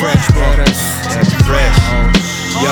fresh, brothers. Fresh. Yo.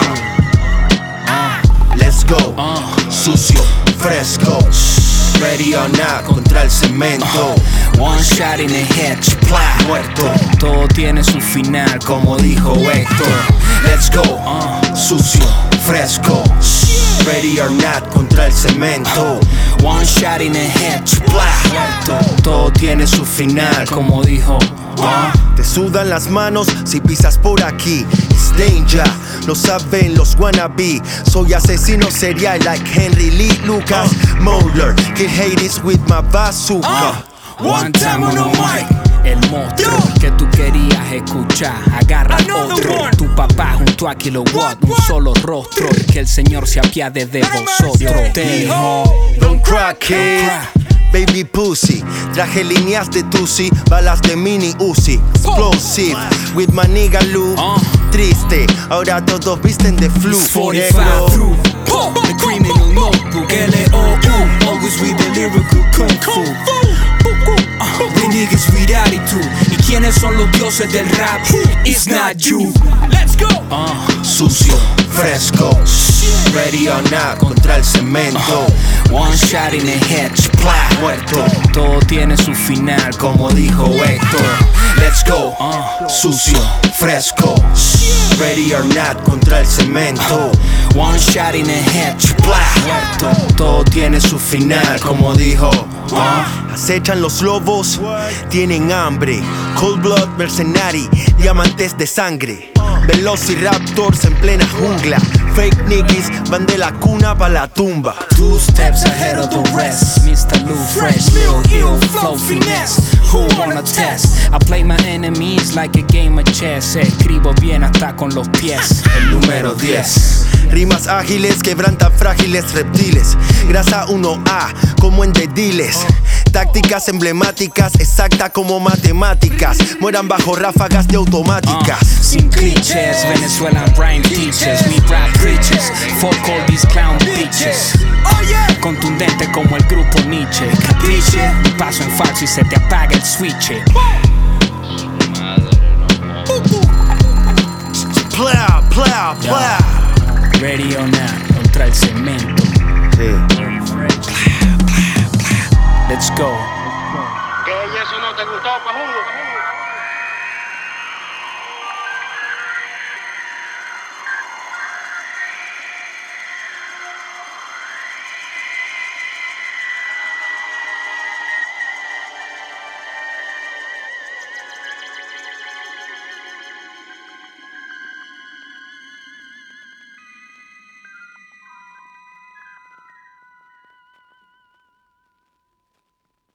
Let's go. Sucio, fresco. Ready or not, contra el cemento. One shot in the head, Muerto. todo tiene su final, como dijo Héctor. Let's go. Sucio, fresco. Ready or not, contra el cemento. One shot in the head, muerto, todo tiene su final, como dijo. Te sudan las manos si pisas por aquí. It's danger, lo saben los wannabe. Soy asesino serial like Henry Lee Lucas. Molar, kill haters with my bazooka. One time on a mic, el monstruo que tú querías escuchar. Agarra otro, tu papá junto a Kilowatt, un solo rostro. Y que el Señor se apiade de vosotros. Te dijo, Don't cry, kid. Baby pussy, traje líneas de Tusi, balas de mini Uzi, explosive, with my nigga Lou. Triste, ahora todos visten de flu. 45 through, the criminal notebook, L.O.U. Always with the lyrical kung fu. The niggas with attitude. ¿Y quiénes son los dioses del rap? It's not you. Let's go. Sucio, fresco, ready or not, contra el cemento. One shot in the head, Muerto. todo tiene su final, como dijo Héctor. Let's go. Sucio, fresco, ready or not, contra el cemento. One shot in the head, muerto, todo tiene su final, como dijo. Acechan los lobos, tienen hambre. Cold blood, mercenary, diamantes de sangre. Velociraptors en plena jungla. Fake niggas van de la cuna pa' la tumba. 2 steps ahead of the rest. Mr. Lou Fresh, Lil Ill Flow Finesse. Who wanna test? I play my enemies like a game of chess. Escribo bien hasta con los pies. El número 10. Rimas ágiles quebrantan frágiles reptiles. Grasa 1A, como en dediles. Tácticas emblemáticas, exacta como matemáticas. Mueran bajo ráfagas de automáticas. Sin clichés, Venezuelan rhyme teachers. We rap preachers, fuck all these clown bitches. Contundente como el grupo Nietzsche. Capiche, un paso en falso y se te apaga el switch. Plow, plow, plow. Ready or not, contra el cemento. Sí. Let's go.